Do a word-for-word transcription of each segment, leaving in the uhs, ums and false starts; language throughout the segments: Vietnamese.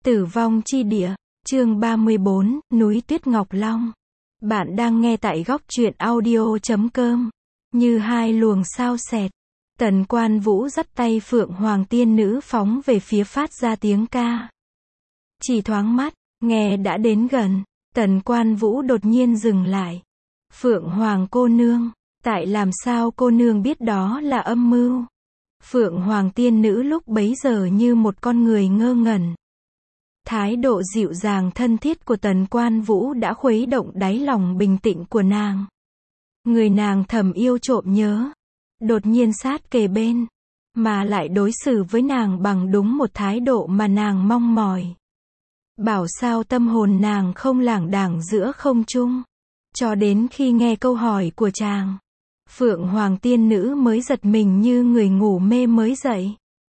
Tử vong chi địa, chương ba mươi bốn, núi tuyết Ngọc Long. Bạn đang nghe tại góc truyện audio chấm com. Như hai luồng sao xẹt, Tần Quan Vũ dắt tay Phượng Hoàng tiên nữ phóng về phía phát ra tiếng ca. Chỉ thoáng mắt, nghe đã đến gần, Tần Quan Vũ đột nhiên dừng lại. Phượng Hoàng cô nương, tại làm sao cô nương biết đó là âm mưu? Phượng Hoàng tiên nữ lúc bấy giờ như một con người ngơ ngẩn. Thái độ dịu dàng thân thiết của Tần Quan Vũ đã khuấy động đáy lòng bình tĩnh của nàng. Người nàng thầm yêu trộm nhớ, đột nhiên sát kề bên, mà lại đối xử với nàng bằng đúng một thái độ mà nàng mong mỏi. Bảo sao tâm hồn nàng không lảng đảng giữa không trung, cho đến khi nghe câu hỏi của chàng, Phượng Hoàng tiên nữ mới giật mình như người ngủ mê mới dậy.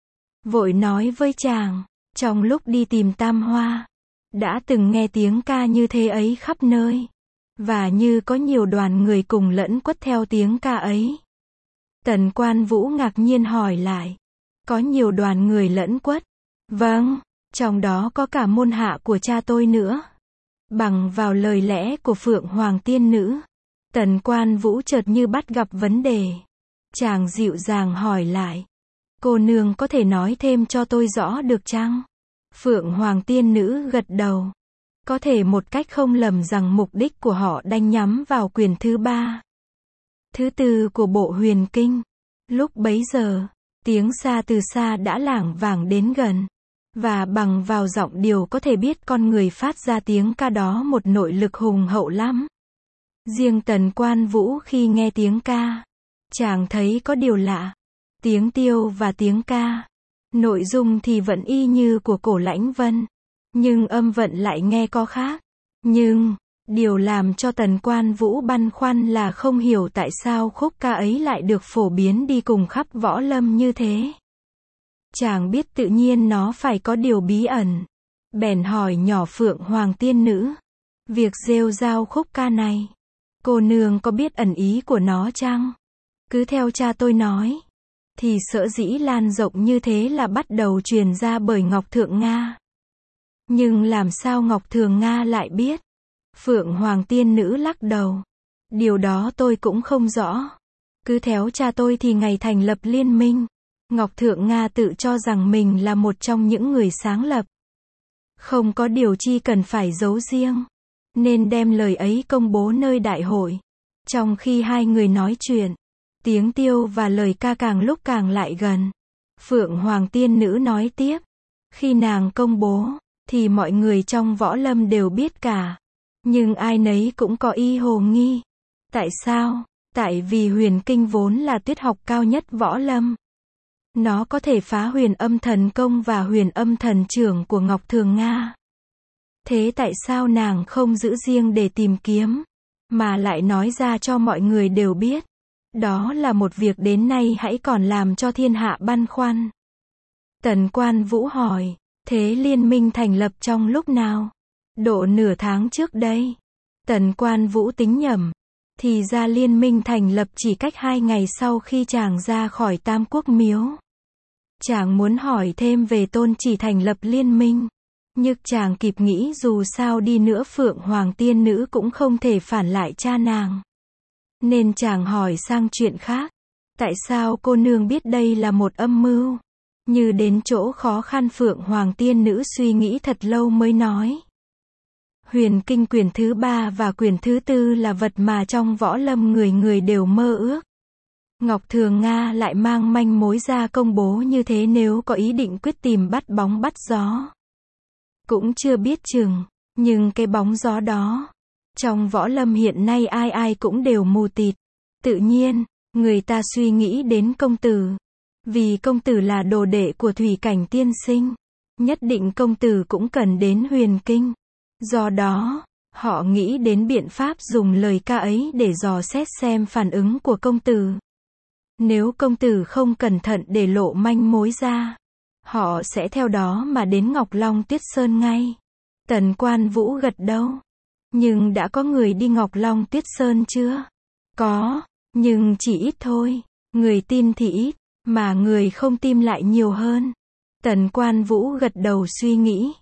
Vội nói với chàng, trong lúc đi tìm Tam Hoa, đã từng nghe tiếng ca như thế ấy khắp nơi, và như có nhiều đoàn người cùng lẫn quất theo tiếng ca ấy. Tần Quan Vũ ngạc nhiên hỏi lại, có nhiều đoàn người lẫn quất? Vâng, trong đó có cả môn hạ của cha tôi nữa. Bằng vào lời lẽ của Phượng Hoàng tiên nữ, Tần Quan Vũ chợt như bắt gặp vấn đề. Chàng dịu dàng hỏi lại, cô nương có thể nói thêm cho tôi rõ được chăng? Phượng Hoàng tiên nữ gật đầu. Có thể một cách không lầm rằng mục đích của họ đanh nhắm vào quyển thứ ba, thứ tư của bộ huyền kinh. Lúc bấy giờ, tiếng xa từ xa đã lảng vảng đến gần, và bằng vào giọng điệu có thể biết con người phát ra tiếng ca đó một nội lực hùng hậu lắm. Riêng Tần Quan Vũ khi nghe tiếng ca, chàng thấy có điều lạ. Tiếng tiêu và tiếng ca, nội dung thì vẫn y như của Cổ Lãnh Vân, nhưng âm vận lại nghe có khác. Nhưng, điều làm cho Tần Quan Vũ băn khoăn là không hiểu tại sao khúc ca ấy lại được phổ biến đi cùng khắp võ lâm như thế. Chàng biết tự nhiên nó phải có điều bí ẩn. Bèn hỏi nhỏ Phượng Hoàng tiên nữ, việc rêu rao khúc ca này, cô nương có biết ẩn ý của nó chăng? Cứ theo cha tôi nói, thì sở dĩ lan rộng như thế là bắt đầu truyền ra bởi Ngọc Thượng Nga. Nhưng làm sao Ngọc Thường Nga lại biết? Phượng Hoàng tiên nữ lắc đầu. Điều đó tôi cũng không rõ. Cứ theo cha tôi thì ngày thành lập liên minh, Ngọc Thượng Nga tự cho rằng mình là một trong những người sáng lập. Không có điều chi cần phải giấu riêng, nên đem lời ấy công bố nơi đại hội. Trong khi hai người nói chuyện, tiếng tiêu và lời ca càng lúc càng lại gần. Phượng Hoàng tiên nữ nói tiếp, khi nàng công bố, thì mọi người trong võ lâm đều biết cả. Nhưng ai nấy cũng có ý hồ nghi. Tại sao? Tại vì huyền kinh vốn là tuyết học cao nhất võ lâm. Nó có thể phá huyền âm thần công và huyền âm thần trưởng của Ngọc Thường Nga. Thế tại sao nàng không giữ riêng để tìm kiếm, mà lại nói ra cho mọi người đều biết? Đó là một việc đến nay hãy còn làm cho thiên hạ băn khoăn. Tần Quan Vũ hỏi, thế liên minh thành lập trong lúc nào? Độ nửa tháng trước đây. Tần Quan Vũ tính nhầm. Thì ra liên minh thành lập chỉ cách hai ngày sau khi chàng ra khỏi Tam Quốc Miếu. Chàng muốn hỏi thêm về tôn chỉ thành lập liên minh, nhưng chàng kịp nghĩ dù sao đi nữa Phượng Hoàng tiên nữ cũng không thể phản lại cha nàng. Nên chàng hỏi sang chuyện khác. Tại sao cô nương biết đây là một âm mưu? Như đến chỗ khó khăn Phượng Hoàng tiên nữ suy nghĩ thật lâu mới nói. Huyền kinh quyển thứ ba và quyển thứ tư là vật mà trong võ lâm người người đều mơ ước. Ngọc Thường Nga lại mang manh mối ra công bố như thế nếu có ý định quyết tìm bắt bóng bắt gió. Cũng chưa biết chừng, nhưng cái bóng gió đó, trong võ lâm hiện nay ai ai cũng đều mù tịt. Tự nhiên, người ta suy nghĩ đến công tử. Vì công tử là đồ đệ của Thủy Cảnh tiên sinh, nhất định công tử cũng cần đến huyền kinh. Do đó, họ nghĩ đến biện pháp dùng lời ca ấy để dò xét xem phản ứng của công tử. Nếu công tử không cẩn thận để lộ manh mối ra, họ sẽ theo đó mà đến Ngọc Long Tuyết Sơn ngay. Tần Quan Vũ gật đầu. Nhưng đã có người đi Ngọc Long Tuyết Sơn chưa? Có, nhưng chỉ ít thôi. Người tin thì ít, mà người không tin lại nhiều hơn. Tần Quan Vũ gật đầu suy nghĩ.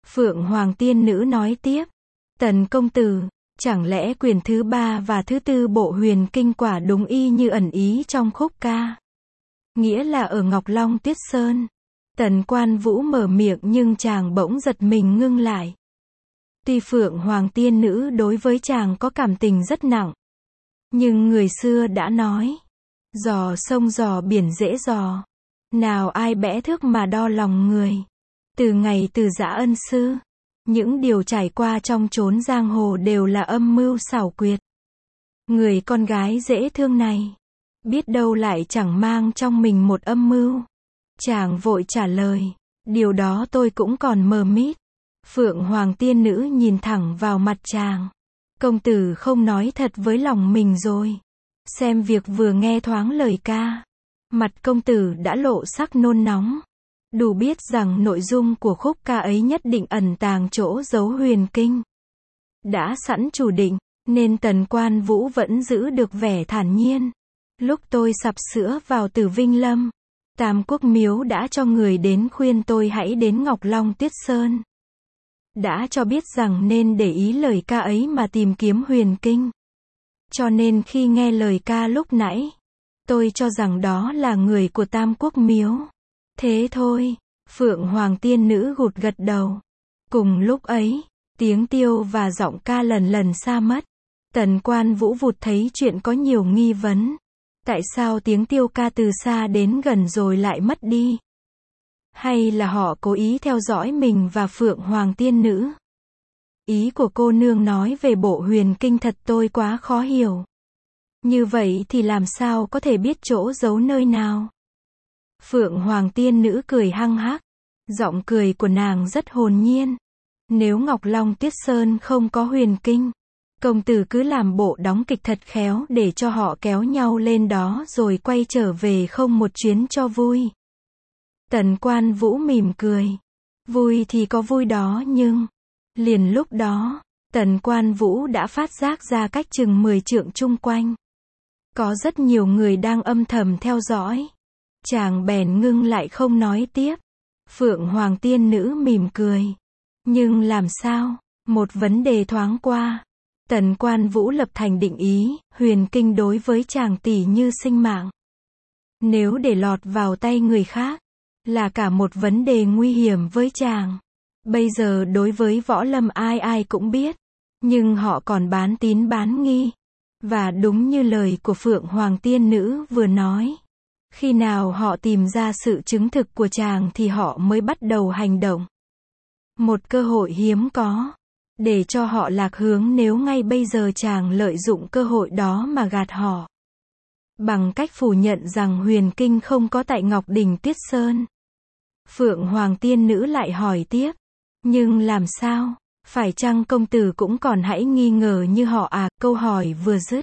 Phượng Hoàng tiên nữ nói tiếp. Tần công tử, chẳng lẽ quyển thứ ba và thứ tư bộ huyền kinh quả đúng y như ẩn ý trong khúc ca? Nghĩa là ở Ngọc Long Tuyết Sơn. Tần Quan Vũ mở miệng nhưng chàng bỗng giật mình ngưng lại. Tuy Phượng Hoàng tiên nữ đối với chàng có cảm tình rất nặng, nhưng người xưa đã nói, dò sông dò biển dễ dò, nào ai bẽ thước mà đo lòng người. Từ ngày từ giã ân sư, những điều trải qua trong chốn giang hồ đều là âm mưu xảo quyệt. Người con gái dễ thương này, biết đâu lại chẳng mang trong mình một âm mưu. Chàng vội trả lời, điều đó tôi cũng còn mờ mịt. Phượng Hoàng tiên nữ nhìn thẳng vào mặt chàng. Công tử không nói thật với lòng mình rồi. Xem việc vừa nghe thoáng lời ca, mặt công tử đã lộ sắc nôn nóng. Đủ biết rằng nội dung của khúc ca ấy nhất định ẩn tàng chỗ giấu huyền kinh. Đã sẵn chủ định, nên Tần Quan Vũ vẫn giữ được vẻ thản nhiên. Lúc tôi sắp sửa vào Tử Vinh Lâm, Tam Quốc Miếu đã cho người đến khuyên tôi hãy đến Ngọc Long Tuyết Sơn. Đã cho biết rằng nên để ý lời ca ấy mà tìm kiếm huyền kinh. Cho nên khi nghe lời ca lúc nãy, tôi cho rằng đó là người của Tam Quốc Miếu. Thế thôi, Phượng Hoàng tiên nữ gật gật đầu. Cùng lúc ấy, tiếng tiêu và giọng ca lần lần xa mất. Tần Quan Vũ vụt thấy chuyện có nhiều nghi vấn. Tại sao tiếng tiêu ca từ xa đến gần rồi lại mất đi? Hay là họ cố ý theo dõi mình và Phượng Hoàng tiên nữ? Ý của cô nương nói về bộ huyền kinh thật tôi quá khó hiểu. Như vậy thì làm sao có thể biết chỗ giấu nơi nào? Phượng Hoàng tiên nữ cười hăng hắc. Giọng cười của nàng rất hồn nhiên. Nếu Ngọc Long Tuyết Sơn không có huyền kinh, công tử cứ làm bộ đóng kịch thật khéo để cho họ kéo nhau lên đó rồi quay trở về không một chuyến cho vui. Tần Quan Vũ mỉm cười. Vui thì có vui đó nhưng... Liền lúc đó, Tần Quan Vũ đã phát giác ra cách chừng mười trượng chung quanh. Có rất nhiều người đang âm thầm theo dõi. Chàng bèn ngưng lại không nói tiếp. Phượng Hoàng tiên nữ mỉm cười. Nhưng làm sao? Một vấn đề thoáng qua. Tần Quan Vũ lập thành định ý, huyền kinh đối với chàng tỷ như sinh mạng. Nếu để lọt vào tay người khác, là cả một vấn đề nguy hiểm với chàng. Bây giờ đối với võ lâm ai ai cũng biết, nhưng họ còn bán tín bán nghi. Và đúng như lời của Phượng Hoàng tiên nữ vừa nói, khi nào họ tìm ra sự chứng thực của chàng thì họ mới bắt đầu hành động. Một cơ hội hiếm có, để cho họ lạc hướng nếu ngay bây giờ chàng lợi dụng cơ hội đó mà gạt họ. Bằng cách phủ nhận rằng huyền kinh không có tại Ngọc Đỉnh Tuyết Sơn. Phượng Hoàng tiên nữ lại hỏi tiếp. Nhưng làm sao? Phải chăng công tử cũng còn hãy nghi ngờ như họ à? Câu hỏi vừa dứt.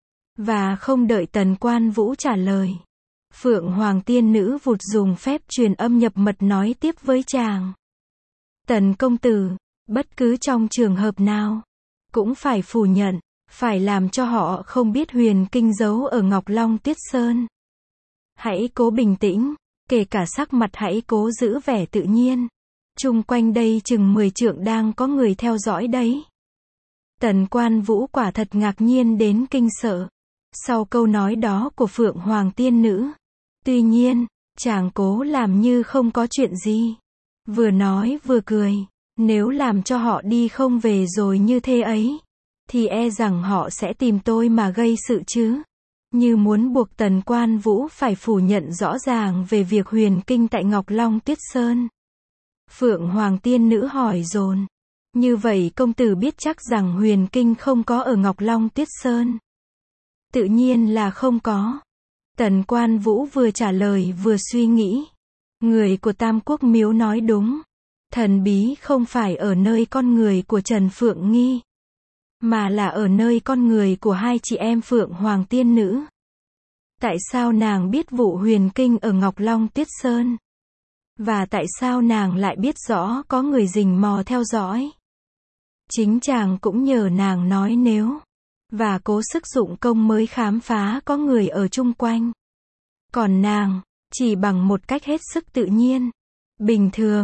Và không đợi Tần Quan Vũ trả lời. Phượng Hoàng tiên nữ vụt dùng phép truyền âm nhập mật nói tiếp với chàng. Tần công tử, bất cứ trong trường hợp nào, cũng phải phủ nhận, phải làm cho họ không biết huyền kinh giấu ở Ngọc Long Tuyết Sơn. Hãy cố bình tĩnh, kể cả sắc mặt hãy cố giữ vẻ tự nhiên. Chung quanh đây chừng mười trượng đang có người theo dõi đấy. Tần Quan Vũ quả thật ngạc nhiên đến kinh sợ. Sau câu nói đó của Phượng Hoàng tiên nữ. Tuy nhiên, chàng cố làm như không có chuyện gì. Vừa nói vừa cười. Nếu làm cho họ đi không về rồi như thế ấy, thì e rằng họ sẽ tìm tôi mà gây sự chứ. Như muốn buộc Tần Quan Vũ phải phủ nhận rõ ràng về việc huyền kinh tại Ngọc Long Tuyết Sơn. Phượng Hoàng tiên nữ hỏi dồn. Như vậy công tử biết chắc rằng huyền kinh không có ở Ngọc Long Tuyết Sơn? Tự nhiên là không có. Tần Quan Vũ vừa trả lời vừa suy nghĩ. Người của Tam Quốc Miếu nói đúng. Thần bí không phải ở nơi con người của Trần Phượng Nghi, mà là ở nơi con người của hai chị em Phượng Hoàng tiên nữ. Tại sao nàng biết vụ huyền kinh ở Ngọc Long Tuyết Sơn? Và tại sao nàng lại biết rõ có người rình mò theo dõi? Chính chàng cũng nhờ nàng nói nếu, và cố sức dụng công mới khám phá có người ở chung quanh. Còn nàng, chỉ bằng một cách hết sức tự nhiên, bình thường,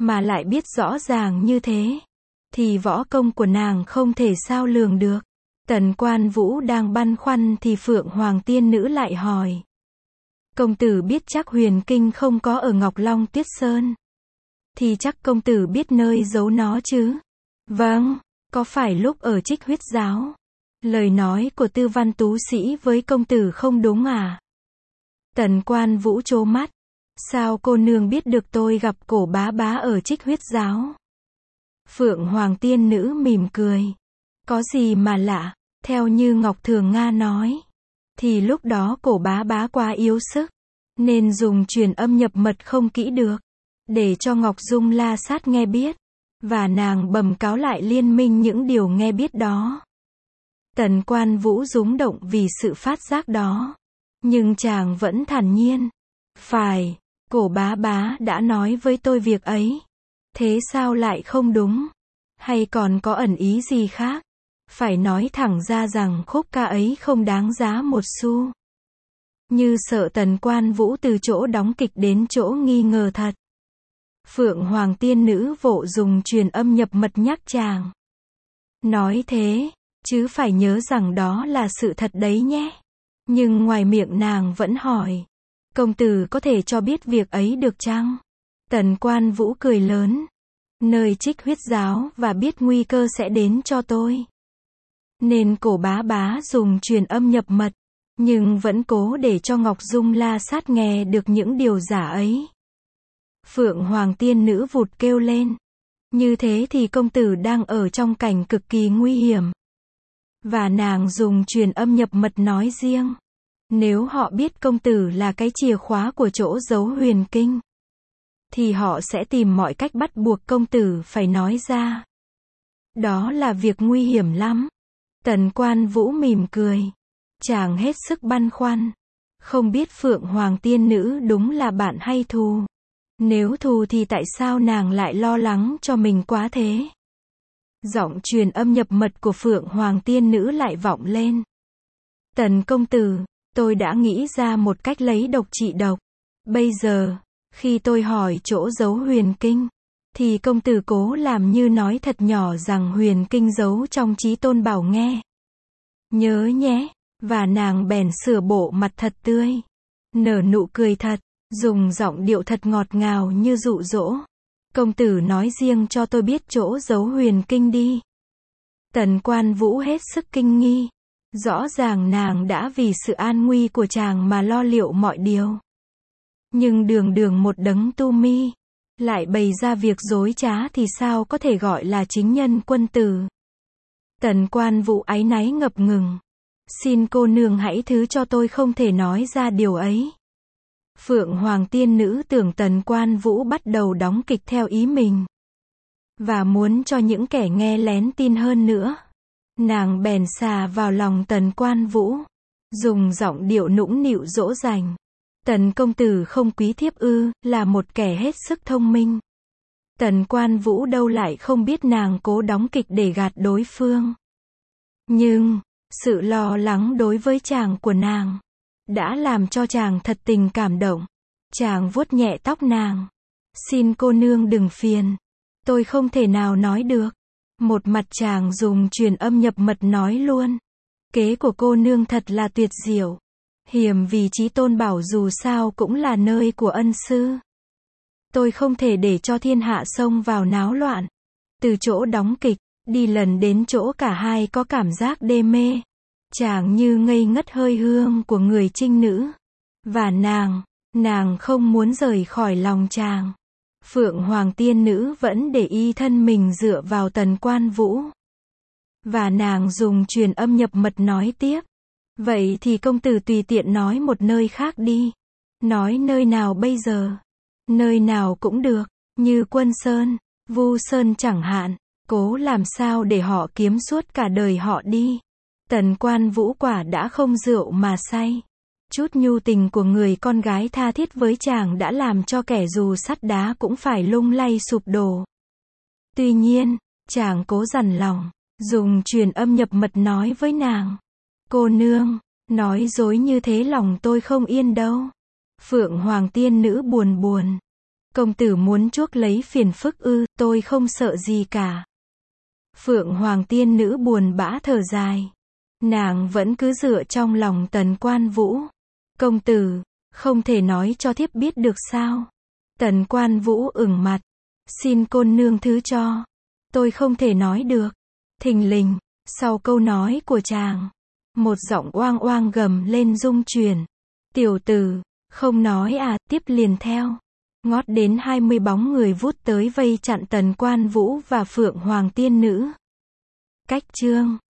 mà lại biết rõ ràng như thế, thì võ công của nàng không thể sao lường được. Tần Quan Vũ đang băn khoăn thì Phượng Hoàng Tiên Nữ lại hỏi. Công tử biết chắc huyền kinh không có ở Ngọc Long Tuyết Sơn. Thì chắc công tử biết nơi giấu nó chứ? Vâng, có phải lúc ở Trích Huyết Giáo? Lời nói của Tư Văn Tú Sĩ với công tử không đúng à? Tần Quan Vũ trố mắt. Sao cô nương biết được tôi gặp Cổ Bá Bá ở Trích Huyết Giáo? Phượng Hoàng Tiên Nữ mỉm cười. Có gì mà lạ, theo như Ngọc Thường Nga nói, thì lúc đó Cổ Bá Bá quá yếu sức, nên dùng truyền âm nhập mật không kỹ được, để cho Ngọc Dung La Sát nghe biết, và nàng bẩm cáo lại liên minh những điều nghe biết đó. Tần Quan Vũ rúng động vì sự phát giác đó, nhưng chàng vẫn thản nhiên. Phải, Cổ Bá Bá đã nói với tôi việc ấy. Thế sao lại không đúng? Hay còn có ẩn ý gì khác? Phải nói thẳng ra rằng khúc ca ấy không đáng giá một xu. Như sợ Tần Quan Vũ từ chỗ đóng kịch đến chỗ nghi ngờ thật. Phượng Hoàng Tiên Nữ vội dùng truyền âm nhập mật nhắc chàng. Nói thế, chứ phải nhớ rằng đó là sự thật đấy nhé. Nhưng ngoài miệng nàng vẫn hỏi. Công tử có thể cho biết việc ấy được chăng? Tần Quan Vũ cười lớn. Nơi Trích Huyết Giáo và biết nguy cơ sẽ đến cho tôi. Nên Cổ Bá Bá dùng truyền âm nhập mật, nhưng vẫn cố để cho Ngọc Dung La Sát nghe được những điều giả ấy. Phượng Hoàng Tiên Nữ vụt kêu lên. Như thế thì công tử đang ở trong cảnh cực kỳ nguy hiểm. Và nàng dùng truyền âm nhập mật nói riêng. Nếu họ biết công tử là cái chìa khóa của chỗ giấu huyền kinh, thì họ sẽ tìm mọi cách bắt buộc công tử phải nói ra. Đó là việc nguy hiểm lắm. Tần Quan Vũ mỉm cười. Chàng hết sức băn khoăn. Không biết Phượng Hoàng Tiên Nữ đúng là bạn hay thù. Nếu thù thì tại sao nàng lại lo lắng cho mình quá thế? Giọng truyền âm nhập mật của Phượng Hoàng Tiên Nữ lại vọng lên. Tần công tử, tôi đã nghĩ ra một cách lấy độc trị độc. Bây giờ, khi tôi hỏi chỗ giấu huyền kinh, thì công tử cố làm như nói thật nhỏ rằng huyền kinh giấu trong Chí Tôn Bảo nghe. Nhớ nhé, và nàng bèn sửa bộ mặt thật tươi, nở nụ cười thật, dùng giọng điệu thật ngọt ngào như dụ dỗ. Công tử nói riêng cho tôi biết chỗ giấu huyền kinh đi. Tần Quan Vũ hết sức kinh nghi. Rõ ràng nàng đã vì sự an nguy của chàng mà lo liệu mọi điều. Nhưng đường đường một đấng tu mi, lại bày ra việc dối trá thì sao có thể gọi là chính nhân quân tử. Tần Quan Vũ áy náy ngập ngừng. Xin cô nương hãy thứ cho tôi không thể nói ra điều ấy. Phượng Hoàng Tiên Nữ tưởng Tần Quan Vũ bắt đầu đóng kịch theo ý mình, và muốn cho những kẻ nghe lén tin hơn nữa. Nàng bèn xà vào lòng Tần Quan Vũ, dùng giọng điệu nũng nịu dỗ dành. Tần công tử không quý thiếp ư, là một kẻ hết sức thông minh. Tần Quan Vũ đâu lại không biết nàng cố đóng kịch để gạt đối phương. Nhưng, sự lo lắng đối với chàng của nàng, đã làm cho chàng thật tình cảm động. Chàng vuốt nhẹ tóc nàng. Xin cô nương đừng phiền. Tôi không thể nào nói được. Một mặt chàng dùng truyền âm nhập mật nói luôn. Kế của cô nương thật là tuyệt diệu. Hiểm vì Chí Tôn Bảo dù sao cũng là nơi của ân sư. Tôi không thể để cho thiên hạ xông vào náo loạn. Từ chỗ đóng kịch, đi lần đến chỗ cả hai có cảm giác đê mê. Chàng như ngây ngất hơi hương của người trinh nữ. Và nàng, nàng không muốn rời khỏi lòng chàng. Phượng Hoàng Tiên Nữ vẫn để y thân mình dựa vào Tần Quan Vũ. Và nàng dùng truyền âm nhập mật nói tiếp. Vậy thì công tử tùy tiện nói một nơi khác đi. Nói nơi nào bây giờ? Nơi nào cũng được, như Quân Sơn, Vu Sơn chẳng hạn. Cố làm sao để họ kiếm suốt cả đời họ đi. Tần Quan Vũ quả đã không rượu mà say. Chút nhu tình của người con gái tha thiết với chàng đã làm cho kẻ dù sắt đá cũng phải lung lay sụp đổ. Tuy nhiên, chàng cố dằn lòng, dùng truyền âm nhập mật nói với nàng. Cô nương, nói dối như thế lòng tôi không yên đâu. Phượng Hoàng Tiên Nữ buồn buồn. Công tử muốn chuốc lấy phiền phức ư, tôi không sợ gì cả. Phượng Hoàng tiên nữ buồn bã thở dài. Nàng vẫn cứ dựa trong lòng Tần Quan Vũ. Công tử, không thể nói cho thiếp biết được sao? Tần Quan Vũ ửng mặt. Xin côn nương thứ cho. Tôi không thể nói được. Thình lình, sau câu nói của chàng, một giọng oang oang gầm lên rung chuyển. Tiểu tử, không nói à, tiếp liền theo. Ngót đến hai mươi bóng người vút tới vây chặn Tần Quan Vũ và Phượng Hoàng tiên nữ. Cách chương